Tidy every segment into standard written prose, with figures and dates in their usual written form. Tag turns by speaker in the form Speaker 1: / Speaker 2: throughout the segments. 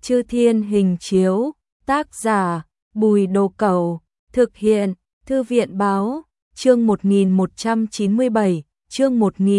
Speaker 1: Chư Thiên Hình Chiếu, tác giả Bùi Đồ Cẩu, thực hiện Thư viện Báo, chương 1197, chương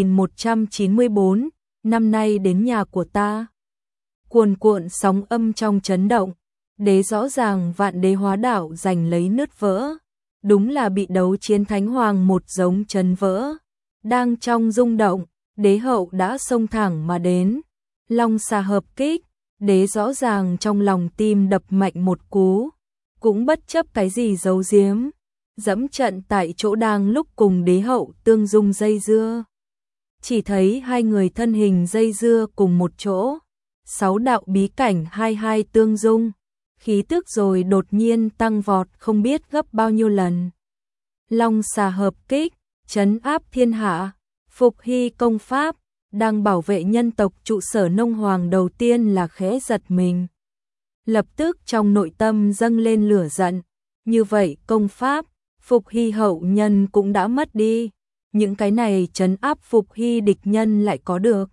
Speaker 1: 1194, năm nay đến nhà của ta. Cuồn cuộn sóng âm trong chấn động, đế rõ ràng vạn đế hóa đảo giành lấy nứt vỡ. Đúng là bị đấu chiến thánh hoàng một giống chấn vỡ. Đang trong rung động, đế hậu đã xông thẳng mà đến. Long xà hợp kích, đế rõ ràng trong lòng tim đập mạnh một cú. Cũng bất chấp cái gì giấu giếm, dẫm trận tại chỗ đang lúc cùng đế hậu tương dung dây dưa. Chỉ thấy hai người thân hình dây dưa cùng một chỗ. 6 đạo bí cảnh hai tương dung. Khí tức rồi đột nhiên tăng vọt không biết gấp bao nhiêu lần. Long xà hợp kích, trấn áp thiên hạ, phục hy công pháp, đang bảo vệ nhân tộc trụ sở nông hoàng đầu tiên là khẽ giật mình. Lập tức trong nội tâm dâng lên lửa giận, như vậy công pháp, phục hy hậu nhân cũng đã mất đi, những cái này trấn áp phục hy địch nhân lại có được.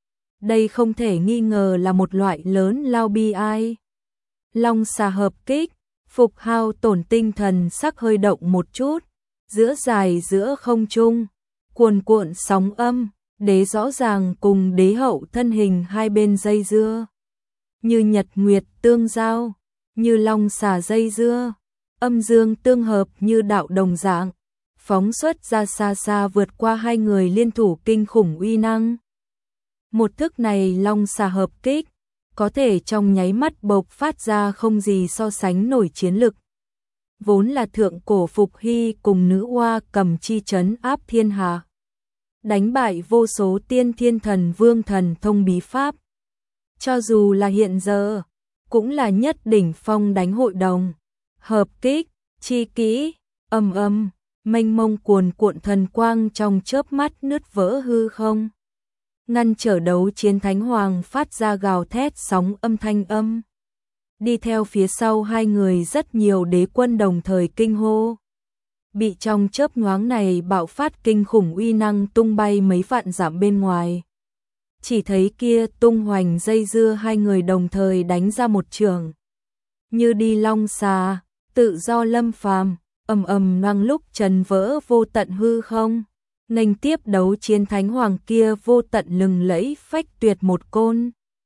Speaker 1: Đây không thể nghi ngờ là một loại lớn lao bi ai. Long xà hợp kích, phục hao tổn tinh thần sắc hơi động một chút, giữa dài giữa không trung, cuồn cuộn sóng âm, đế rõ ràng cùng đế hậu thân hình hai bên dây dưa. Như nhật nguyệt tương giao, như long xà dây dưa, âm dương tương hợp như đạo đồng dạng, phóng xuất ra xa xa vượt qua hai người liên thủ kinh khủng uy năng. Một thức này long xà hợp kích, có thể trong nháy mắt bộc phát ra không gì so sánh nổi chiến lực. Vốn là thượng cổ phục hy cùng nữ oa cầm chi trấn áp thiên hạ. Đánh bại vô số tiên thiên thần vương thần thông bí pháp. Cho dù là hiện giờ, cũng là nhất đỉnh phong đánh hội đồng. Hợp kích, chi kỹ, âm, mênh mông cuồn cuộn thần quang trong chớp mắt nứt vỡ hư không. Ngăn trở đấu chiến thánh hoàng phát ra gào thét sóng âm thanh âm. Đi theo phía sau hai người rất nhiều đế quân đồng thời kinh hô. Bị trong chớp nhoáng này bạo phát kinh khủng uy năng tung bay mấy vạn dặm bên ngoài. Chỉ thấy kia tung hoành dây dưa hai người đồng thời đánh ra một trường. Như đi long xà, tự do lâm phàm, ầm loang lúc trần vỡ vô tận hư không. Nghênh tiếp đấu chiến thánh hoàng kia vô tận lừng lẫy phách tuyệt một côn.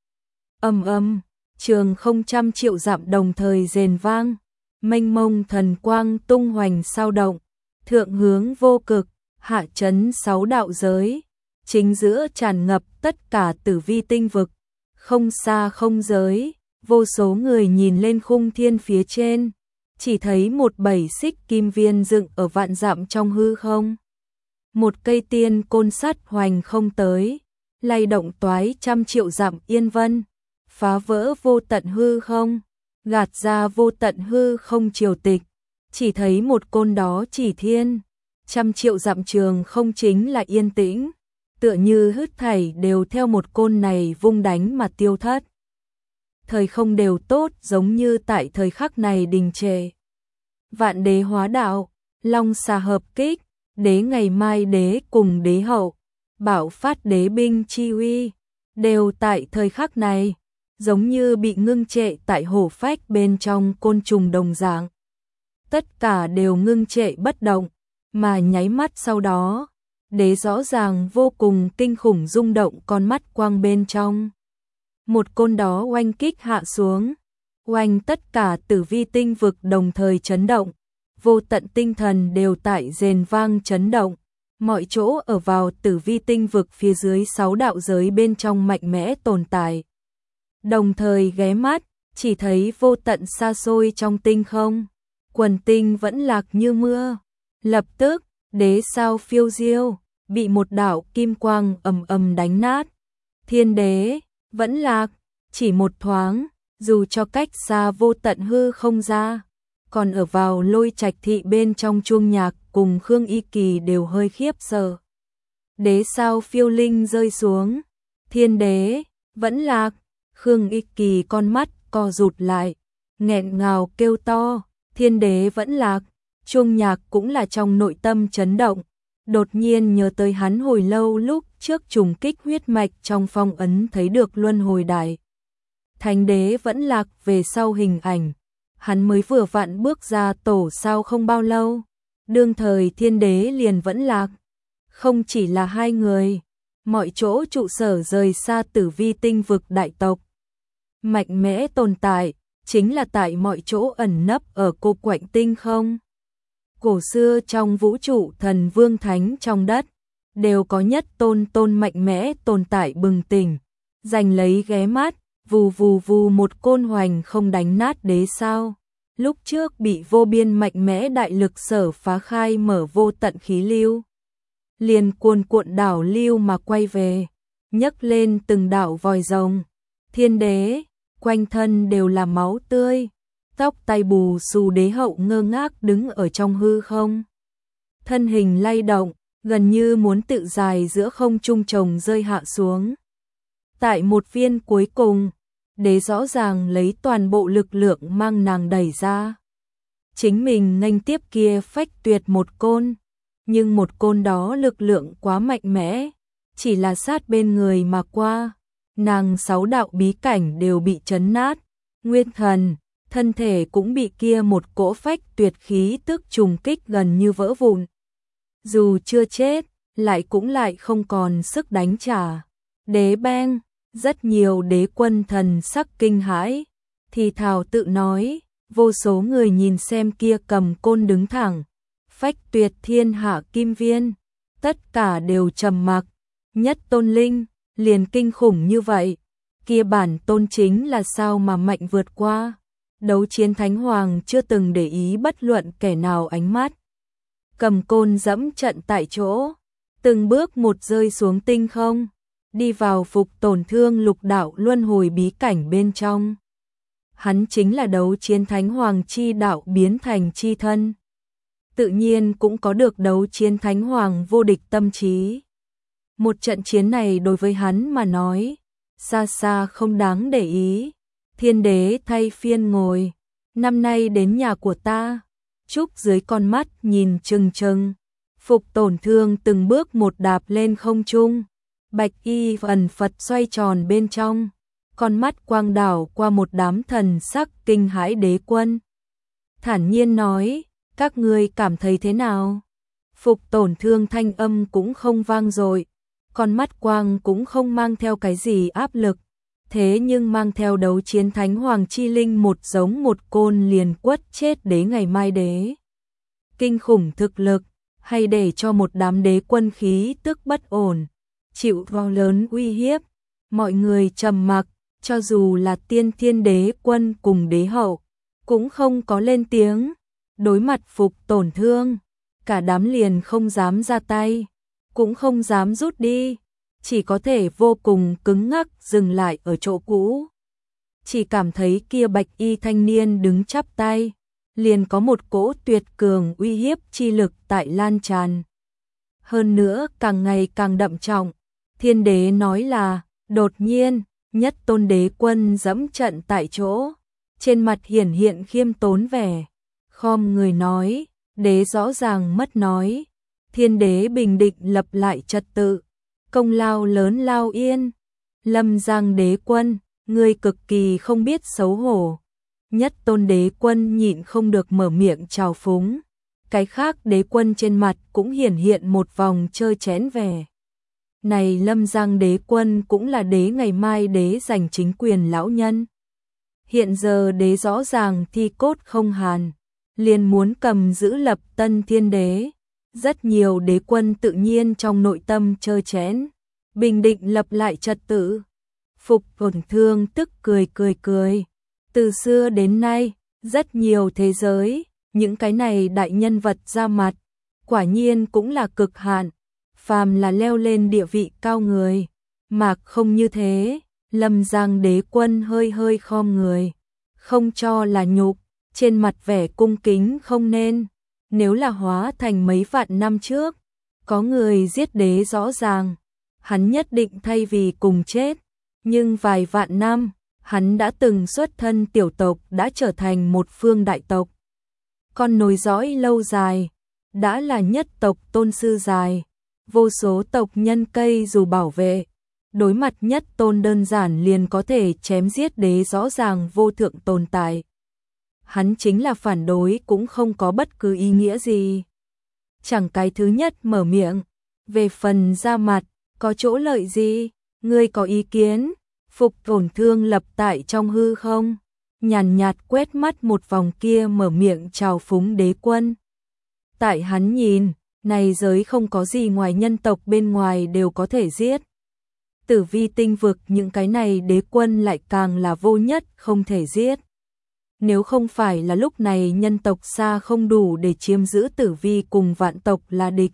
Speaker 1: Ầm, trường không trăm triệu dặm đồng thời rền vang, mênh mông thần quang tung hoành sao động, thượng hướng vô cực, hạ chấn 6 đạo giới, chính giữa tràn ngập tất cả tử vi tinh vực, không xa không giới, vô số người nhìn lên khung thiên phía trên, chỉ thấy một bảy xích kim viên dựng ở vạn dặm trong hư không. Một cây tiên côn sắt hoành không tới, lay động toái trăm triệu dặm yên vân, phá vỡ vô tận hư không, gạt ra vô tận hư không triều tịch, chỉ thấy một côn đó chỉ thiên, trăm triệu dặm trường không chính là yên tĩnh, tựa như hết thảy đều theo một côn này vung đánh mà tiêu thất. Thời không đều tốt giống như tại thời khắc này đình trệ. Vạn đế hóa đạo, long xà hợp kích, đế ngày mai đế cùng đế hậu, bảo phát đế binh chi uy, đều tại thời khắc này, giống như bị ngưng trệ tại hổ phách bên trong côn trùng đồng dạng. Tất cả đều ngưng trệ bất động, mà nháy mắt sau đó, đế rõ ràng vô cùng kinh khủng rung động con mắt quang bên trong. Một côn đó oanh kích hạ xuống, oanh tất cả tử vi tinh vực đồng thời chấn động. Vô tận tinh thần đều tại rền vang chấn động, mọi chỗ ở vào tử vi tinh vực phía dưới 6 đạo giới bên trong mạnh mẽ tồn tại. Đồng thời ghé mắt, chỉ thấy vô tận xa xôi trong tinh không, quần tinh vẫn lạc như mưa. Lập tức, đế sao phiêu diêu, bị một đạo kim quang ầm đánh nát. Thiên đế, vẫn lạc, chỉ một thoáng, dù cho cách xa vô tận hư không ra. Còn ở vào Lôi Trạch thị bên trong chuông nhạc cùng Khương Y Kỳ đều hơi khiếp sợ. Đế sao phiêu linh rơi xuống, thiên đế, vẫn lạc, Khương Y Kỳ con mắt co rụt lại, nghẹn ngào kêu to, thiên đế vẫn lạc, chuông nhạc cũng là trong nội tâm chấn động, đột nhiên nhớ tới hắn hồi lâu lúc trước trùng kích huyết mạch trong phong ấn thấy được luân hồi đại Thánh đế vẫn lạc về sau hình ảnh, hắn mới vừa vặn bước ra tổ sao không bao lâu, đương thời thiên đế liền vẫn lạc. Không chỉ là hai người, mọi chỗ trụ sở rời xa Tử Vi tinh vực đại tộc. Mạnh mẽ tồn tại, chính là tại mọi chỗ ẩn nấp ở cô quạnh tinh không. Cổ xưa trong vũ trụ thần vương thánh trong đất, đều có nhất tôn mạnh mẽ tồn tại bừng tỉnh, giành lấy ghé mắt, vù vù vù một côn hoành không đánh nát đế sao. Lúc trước bị vô biên mạnh mẽ đại lực sở phá khai mở vô tận khí lưu. Liền cuồn cuộn đảo lưu mà quay về, nhấc lên từng đảo vòi rồng. Thiên đế, quanh thân đều là máu tươi, tóc tai bù xù đế hậu ngơ ngác đứng ở trong hư không. Thân hình lay động, gần như muốn tự dài giữa không trung trồng rơi hạ xuống. Tại một viên cuối cùng, đế rõ ràng lấy toàn bộ lực lượng mang nàng đẩy ra. Chính mình nghênh tiếp kia phách tuyệt một côn, nhưng một côn đó lực lượng quá mạnh mẽ, chỉ là sát bên người mà qua. Nàng 6 đạo bí cảnh đều bị chấn nát, nguyên thần, thân thể cũng bị kia một cỗ phách tuyệt khí tức trùng kích gần như vỡ vụn. Dù chưa chết, lại không còn sức đánh trả. Đế beng, rất nhiều đế quân thần sắc kinh hãi, thì thào tự nói, vô số người nhìn xem kia cầm côn đứng thẳng, phách tuyệt thiên hạ kim viên, tất cả đều trầm mặc. Nhất tôn linh, liền kinh khủng như vậy, kia bản tôn chính là sao mà mạnh vượt qua. Đấu chiến thánh hoàng chưa từng để ý bất luận kẻ nào ánh mắt. Cầm côn dẫm trận tại chỗ, từng bước một rơi xuống tinh không, đi vào phục tổn thương lục đạo luân hồi bí cảnh bên trong. Hắn chính là đấu chiến thánh hoàng chi đạo biến thành chi thân. Tự nhiên cũng có được đấu chiến thánh hoàng vô địch tâm trí. Một trận chiến này đối với hắn mà nói, xa xa không đáng để ý. Thiên đế thay phiên ngồi, năm nay đến nhà của ta, trúc dưới con mắt nhìn trừng trừng. Phục tổn thương từng bước một đạp lên không trung, bạch y ẩn Phật xoay tròn bên trong, con mắt quang đảo qua một đám thần sắc kinh hãi đế quân. Thản nhiên nói, các ngươi cảm thấy thế nào? Phục tổn thương thanh âm cũng không vang dội, con mắt quang cũng không mang theo cái gì áp lực, thế nhưng mang theo đấu chiến thánh hoàng chi linh một giống một côn liền quất chết đế ngày mai đế. Kinh khủng thực lực, hay để cho một đám đế quân khí tức bất ổn, chịu vào lớn uy hiếp. Mọi người trầm mặc, cho dù là tiên thiên đế quân cùng đế hậu, cũng không có lên tiếng. Đối mặt phục tổn thương, cả đám liền không dám ra tay, cũng không dám rút đi, chỉ có thể vô cùng cứng ngắc dừng lại ở chỗ cũ. Chỉ cảm thấy kia bạch y thanh niên đứng chắp tay, liền có một cỗ tuyệt cường uy hiếp chi lực tại lan tràn. Hơn nữa càng ngày càng đậm trọng, thiên đế nói là, đột nhiên, nhất tôn đế quân dẫm trận tại chỗ, trên mặt hiển hiện khiêm tốn vẻ, khom người nói, đế rõ ràng mất nói. Thiên đế bình định lập lại trật tự, công lao lớn lao yên. Lâm Giang đế quân, ngươi cực kỳ không biết xấu hổ. Nhất tôn đế quân nhịn không được mở miệng trào phúng. Cái khác đế quân trên mặt cũng hiển hiện một vòng chơi chén vẻ. Này Lâm Giang đế quân cũng là đế ngày mai đế giành chính quyền lão nhân. Hiện giờ đế rõ ràng thi cốt không hàn, liền muốn cầm giữ lập tân thiên đế. Rất nhiều đế quân tự nhiên trong nội tâm chơi chén, bình định lập lại trật tự. Phục tổn thương tức cười. Từ xưa đến nay, rất nhiều thế giới, những cái này đại nhân vật ra mặt, quả nhiên cũng là cực hạn, phàm là leo lên địa vị cao người, mà không như thế. Lâm Giang đế quân hơi khom người, không cho là nhục, trên mặt vẻ cung kính không nên. Nếu là hóa thành mấy vạn năm trước, có người giết đế rõ ràng, hắn nhất định thay vì cùng chết, nhưng vài vạn năm, hắn đã từng xuất thân tiểu tộc đã trở thành một phương đại tộc. Con nối dõi lâu dài, đã là nhất tộc tôn sư dài, vô số tộc nhân cây dù bảo vệ, đối mặt nhất tôn đơn giản liền có thể chém giết đế rõ ràng vô thượng tồn tại. Hắn chính là phản đối cũng không có bất cứ ý nghĩa gì. Chẳng cái thứ nhất mở miệng, về phần ra mặt, có chỗ lợi gì, ngươi có ý kiến? Phục Tổn Thương lập tại trong hư không, nhàn nhạt quét mắt một vòng kia mở miệng chào phúng đế quân. Tại hắn nhìn, này giới không có gì ngoài nhân tộc bên ngoài đều có thể giết. Tử vi tinh vực những cái này đế quân lại càng là vô nhất không thể giết. Nếu không phải là lúc này nhân tộc xa không đủ để chiếm giữ tử vi cùng vạn tộc là địch,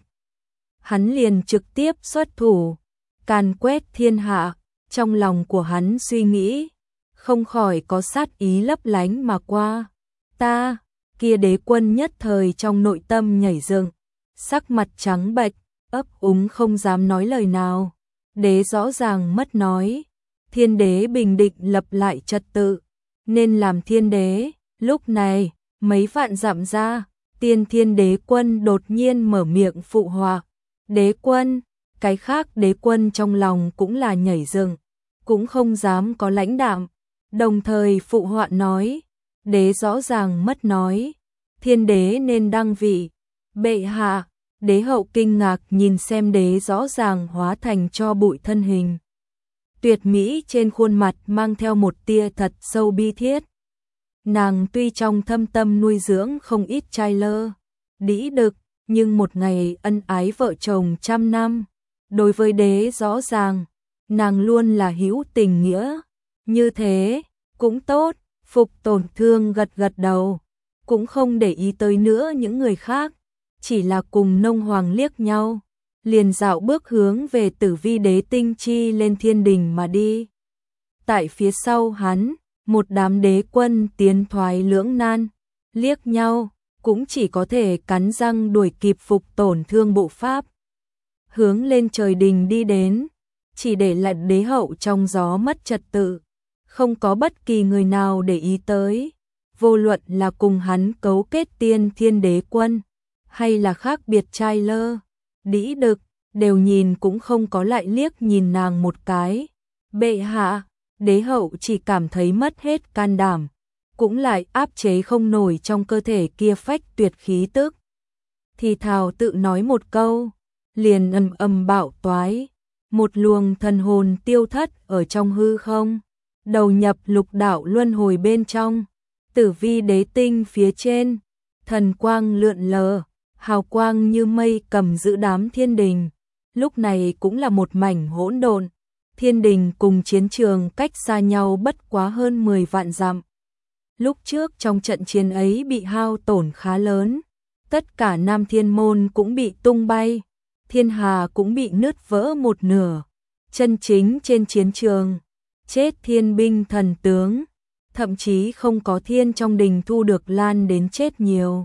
Speaker 1: hắn liền trực tiếp xuất thủ, càn quét thiên hạ. Trong lòng của hắn suy nghĩ, không khỏi có sát ý lấp lánh mà qua. Ta, kia đế quân nhất thời trong nội tâm nhảy dựng, sắc mặt trắng bệch, ấp úng không dám nói lời nào. Đế rõ ràng mất nói, thiên đế bình định lập lại trật tự, nên làm thiên đế. Lúc này, mấy vạn dặm ra, tiên thiên đế quân đột nhiên mở miệng phụ họa. Đế quân, cái khác đế quân trong lòng cũng là nhảy dựng, cũng không dám có lãnh đạm, đồng thời phụ họa nói, đế rõ ràng mất nói, thiên đế nên đăng vị. Bệ hạ, đế hậu kinh ngạc nhìn xem đế rõ ràng hóa thành tro bụi thân hình. Tuyệt mỹ trên khuôn mặt mang theo một tia thật sâu bi thiết. Nàng tuy trong thâm tâm nuôi dưỡng không ít trai lơ, đĩ đực, nhưng một ngày ân ái vợ chồng trăm năm, đối với đế rõ ràng, nàng luôn là hữu tình nghĩa. Như thế, cũng tốt, Phục Tổn Thương gật gật đầu, cũng không để ý tới nữa những người khác, chỉ là cùng Nông Hoàng liếc nhau, liền dạo bước hướng về Tử Vi đế tinh chi lên thiên đình mà đi. Tại phía sau hắn, một đám đế quân tiến thoái lưỡng nan, liếc nhau, cũng chỉ có thể cắn răng đuổi kịp Phục Tổn Thương bộ pháp. Hướng lên trời đình đi đến, chỉ để lại đế hậu trong gió mất trật tự, không có bất kỳ người nào để ý tới. Vô luận là cùng hắn cấu kết tiên thiên đế quân, hay là khác biệt trai lơ, đĩ đực, đều nhìn cũng không có lại liếc nhìn nàng một cái. Bệ hạ, đế hậu chỉ cảm thấy mất hết can đảm, cũng lại áp chế không nổi trong cơ thể kia phách tuyệt khí tức. Thì thào tự nói một câu, liền ầm ầm bạo toái, một luồng thần hồn tiêu thất ở trong hư không, đầu nhập lục đạo luân hồi bên trong. Tử Vi đế tinh phía trên, thần quang lượn lờ, hào quang như mây cầm giữ đám thiên đình. Lúc này cũng là một mảnh hỗn độn, thiên đình cùng chiến trường cách xa nhau bất quá hơn 10 vạn dặm. Lúc trước trong trận chiến ấy bị hao tổn khá lớn, tất cả Nam Thiên Môn cũng bị tung bay, thiên hà cũng bị nứt vỡ một nửa. Chân chính trên chiến trường, chết thiên binh thần tướng, thậm chí không có thiên trong đình thu được lan đến chết nhiều.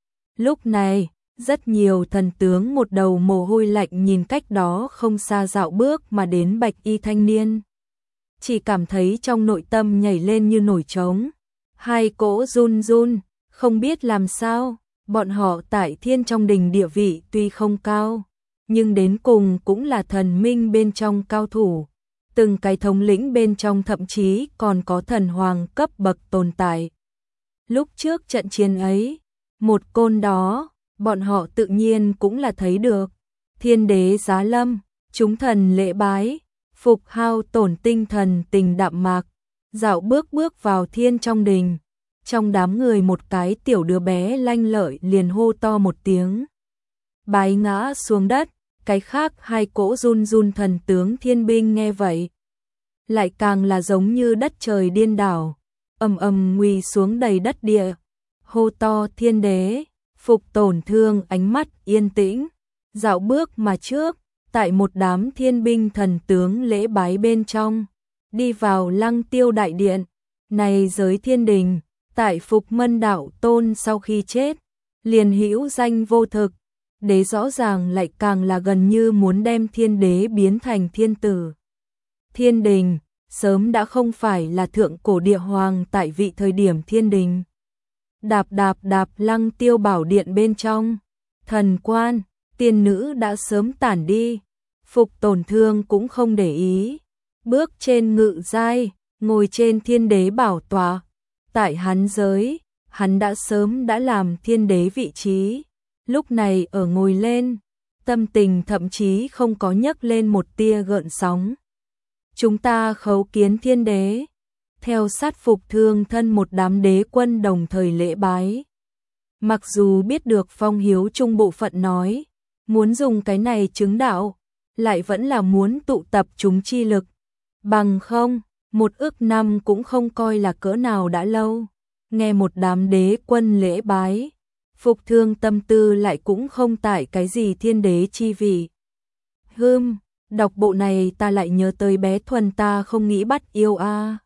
Speaker 1: Lúc này, rất nhiều thần tướng một đầu mồ hôi lạnh nhìn cách đó không xa dạo bước mà đến bạch y thanh niên. Chỉ cảm thấy trong nội tâm nhảy lên như nổi trống, hai cỗ run run, không biết làm sao. Bọn họ tại thiên trong đình địa vị tuy không cao, nhưng đến cùng cũng là thần minh bên trong cao thủ. Từng cái thống lĩnh bên trong thậm chí còn có thần hoàng cấp bậc tồn tại. Lúc trước trận chiến ấy, một côn đó, bọn họ tự nhiên cũng là thấy được. Thiên đế giá lâm, chúng thần lễ bái, phục hao tổn tinh thần tình đạm mạc, dạo bước bước vào thiên trong đình. Trong đám người một cái tiểu đứa bé lanh lợi liền hô to một tiếng, bái ngã xuống đất. Cái khác hai cỗ run run thần tướng thiên binh nghe vậy, lại càng là giống như đất trời điên đảo, ầm ầm nguy xuống đầy đất địa, hô to thiên đế. Phục Tổn Thương ánh mắt yên tĩnh, dạo bước mà trước, tại một đám thiên binh thần tướng lễ bái bên trong, đi vào Lăng Tiêu đại điện. Này giới thiên đình, tại Phục Mân đạo tôn sau khi chết, liền hữu danh vô thực, đế rõ ràng lại càng là gần như muốn đem thiên đế biến thành thiên tử. Thiên đình, sớm đã không phải là thượng cổ địa hoàng tại vị thời điểm thiên đình. Đạp đạp đạp Lăng Tiêu bảo điện bên trong, thần quan, tiên nữ đã sớm tản đi. Phục Tổn Thương cũng không để ý, bước trên ngự giai, ngồi trên thiên đế bảo tọa. Tại hắn giới, hắn đã sớm đã làm thiên đế vị trí, lúc này ở ngồi lên, tâm tình thậm chí không có nhấc lên một tia gợn sóng. Chúng ta khấu kiến thiên đế. Theo sát Phục Thương thân một đám đế quân đồng thời lễ bái. Mặc dù biết được Phong Hiếu Trung bộ phận nói, muốn dùng cái này chứng đạo, lại vẫn là muốn tụ tập chúng chi lực. Bằng không, một ức năm cũng không coi là cỡ nào đã lâu. Nghe một đám đế quân lễ bái, Phục Thương tâm tư lại cũng không tại cái gì thiên đế chi vị. Đọc bộ này ta lại nhớ tới bé Thuần ta không nghĩ bắt yêu a.